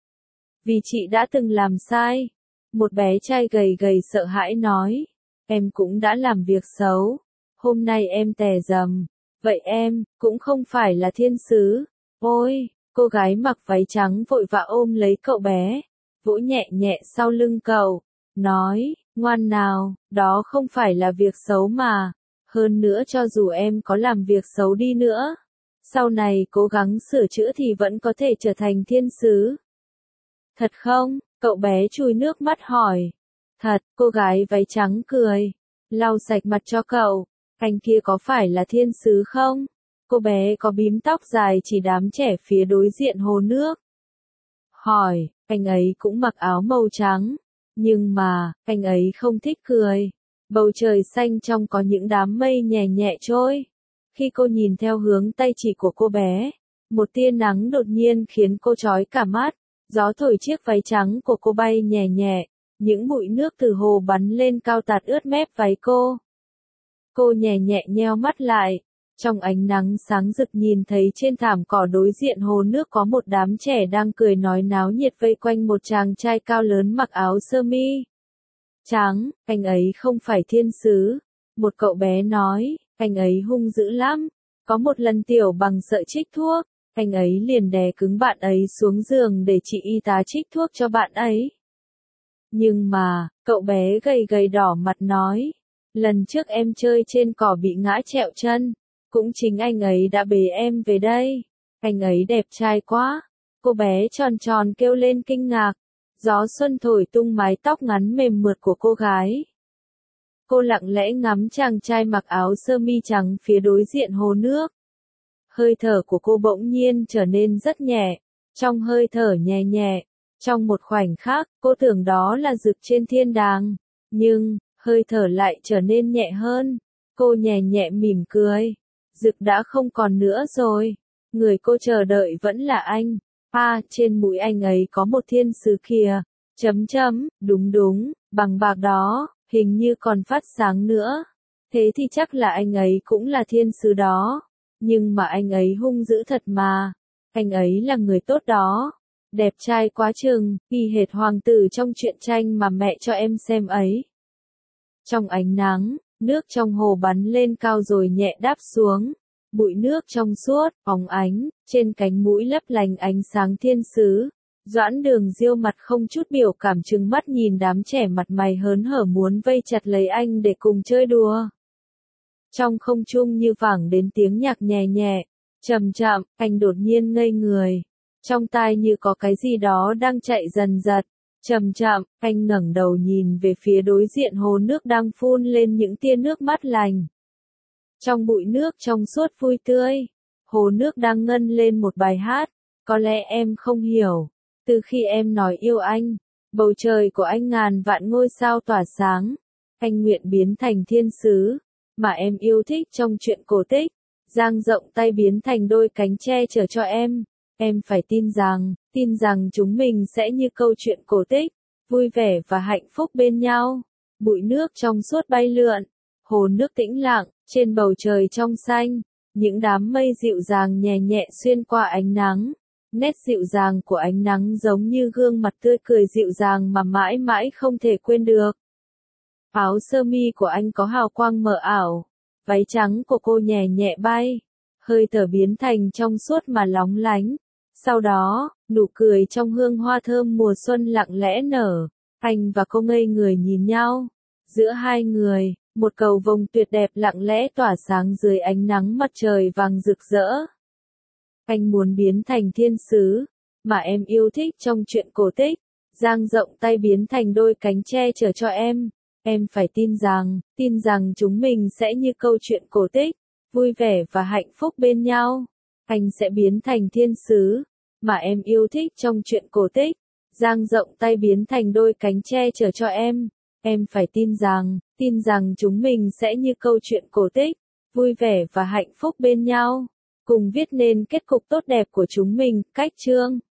Vì chị đã từng làm sai. Một bé trai gầy gầy sợ hãi nói. Em cũng đã làm việc xấu. Hôm nay em tè rầm. Vậy em, cũng không phải là thiên sứ. Ôi, cô gái mặc váy trắng vội vã ôm lấy cậu bé. Vỗ nhẹ nhẹ sau lưng cậu. Nói, ngoan nào, đó không phải là việc xấu mà. Hơn nữa cho dù em có làm việc xấu đi nữa. Sau này cố gắng sửa chữa thì vẫn có thể trở thành thiên sứ. Thật không? Cậu bé chùi nước mắt hỏi. Thật, cô gái váy trắng cười. Lau sạch mặt cho cậu. Anh kia có phải là thiên sứ không? Cô bé có bím tóc dài chỉ đám trẻ phía đối diện hồ nước. Hỏi, anh ấy cũng mặc áo màu trắng. Nhưng mà, anh ấy không thích cười. Bầu trời xanh trong có những đám mây nhẹ nhẹ trôi. Khi cô nhìn theo hướng tay chỉ của cô bé, một tia nắng đột nhiên khiến cô chói cả mắt. Gió thổi chiếc váy trắng của cô bay nhẹ nhẹ. Những bụi nước từ hồ bắn lên cao tạt ướt mép váy cô. Cô nhẹ nhẹ nheo mắt lại. Trong ánh nắng sáng rực nhìn thấy trên thảm cỏ đối diện hồ nước có một đám trẻ đang cười nói náo nhiệt vây quanh một chàng trai cao lớn mặc áo sơ mi trắng. Anh ấy không phải thiên sứ. Một cậu bé nói, anh ấy hung dữ lắm. Có một lần Tiểu Bằng sợ trích thuốc, anh ấy liền đè cứng bạn ấy xuống giường để chị y tá trích thuốc cho bạn ấy. Nhưng mà, cậu bé gầy gầy đỏ mặt nói, lần trước em chơi trên cỏ bị ngã trẹo chân, cũng chính anh ấy đã bế em về đây. Anh ấy đẹp trai quá. Cô bé tròn tròn kêu lên kinh ngạc. Gió xuân thổi tung mái tóc ngắn mềm mượt của cô gái. Cô lặng lẽ ngắm chàng trai mặc áo sơ mi trắng phía đối diện hồ nước. Hơi thở của cô bỗng nhiên trở nên rất nhẹ. Trong hơi thở nhẹ nhẹ, trong một khoảnh khắc, cô tưởng đó là Dực trên thiên đàng. Nhưng, hơi thở lại trở nên nhẹ hơn. Cô nhẹ nhẹ mỉm cười. Dực đã không còn nữa rồi. Người cô chờ đợi vẫn là anh. Trên mũi anh ấy có một thiên sứ kìa. Đúng, bằng bạc đó, hình như còn phát sáng nữa. Thế thì chắc là anh ấy cũng là thiên sứ đó. Nhưng mà anh ấy hung dữ thật mà. Anh ấy là người tốt đó. Đẹp trai quá chừng, y hệt hoàng tử trong truyện tranh mà mẹ cho em xem ấy. Trong ánh nắng, nước trong hồ bắn lên cao rồi nhẹ đáp xuống. Bụi nước trong suốt, óng ánh, trên cánh mũi lấp lánh ánh sáng thiên sứ. Doãn Đường Diêu mặt không chút biểu cảm trừng mắt nhìn đám trẻ mặt mày hớn hở muốn vây chặt lấy anh để cùng chơi đùa. Trong không trung như vẳng đến tiếng nhạc nhẹ nhẹ, chậm chậm, anh đột nhiên ngây người. Trong tai như có cái gì đó đang chạy dần dật. Chậm chậm, anh ngẩng đầu nhìn về phía đối diện hồ nước đang phun lên những tia nước mát lành. Trong bụi nước trong suốt vui tươi, hồ nước đang ngân lên một bài hát. Có lẽ em không hiểu. Từ khi em nói yêu anh, bầu trời của anh ngàn vạn ngôi sao tỏa sáng. Anh nguyện biến thành thiên sứ. mà em yêu thích trong truyện cổ tích, dang rộng tay biến thành đôi cánh che chở cho em. Em phải tin rằng chúng mình sẽ như câu chuyện cổ tích, vui vẻ và hạnh phúc bên nhau. Bụi nước trong suốt bay lượn, hồ nước tĩnh lặng, trên bầu trời trong xanh, những đám mây dịu dàng nhẹ nhẹ xuyên qua ánh nắng. Nét dịu dàng của ánh nắng giống như gương mặt tươi cười dịu dàng mà mãi mãi không thể quên được. Áo sơ mi của anh có hào quang mờ ảo, váy trắng của cô nhẹ nhẹ bay, hơi thở biến thành trong suốt mà lóng lánh. Sau đó, nụ cười trong hương hoa thơm mùa xuân lặng lẽ nở, anh và cô ngây người nhìn nhau. Giữa hai người, một cầu vồng tuyệt đẹp lặng lẽ tỏa sáng dưới ánh nắng mặt trời vàng rực rỡ. Anh muốn biến thành thiên sứ, mà em yêu thích trong truyện cổ tích, dang rộng tay biến thành đôi cánh che chở cho em. Em phải tin rằng chúng mình sẽ như câu chuyện cổ tích, vui vẻ và hạnh phúc bên nhau. Anh sẽ biến thành thiên sứ, mà em yêu thích trong truyện cổ tích, dang rộng tay biến thành đôi cánh che chở cho em. Em phải tin rằng chúng mình sẽ như câu chuyện cổ tích, vui vẻ và hạnh phúc bên nhau. Cùng viết nên kết cục tốt đẹp của chúng mình. Cách chương